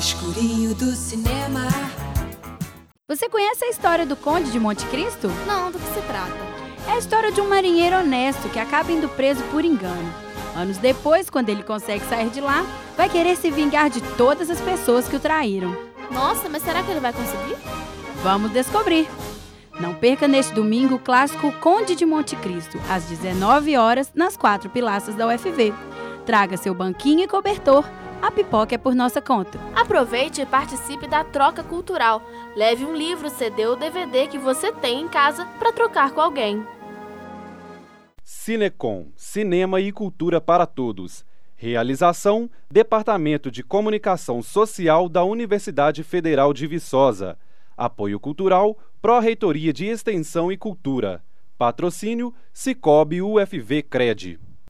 escurinho do cinema. Você conhece a história do Conde de Monte Cristo? Não, do que se trata? É a história de um marinheiro honesto que acaba indo preso por engano. Anos depois, quando ele consegue sair de lá, vai querer se vingar de todas as pessoas que o traíram. Nossa, mas será que ele vai conseguir? Vamos descobrir! Não perca neste domingo o clássico Conde de Monte Cristo, às 19 horas, nas 4 pilastras da UFV. Traga seu banquinho e cobertor. A pipoca é por nossa conta. Aproveite e participe da troca cultural. Leve um livro, CD ou DVD que você tem em casa para trocar com alguém. Cinecom, Cinema e Cultura para Todos. Realização, Departamento de Comunicação Social da Universidade Federal de Viçosa. Apoio Cultural, Pró-Reitoria de Extensão e Cultura. Patrocínio, Cicobi UFV Cred.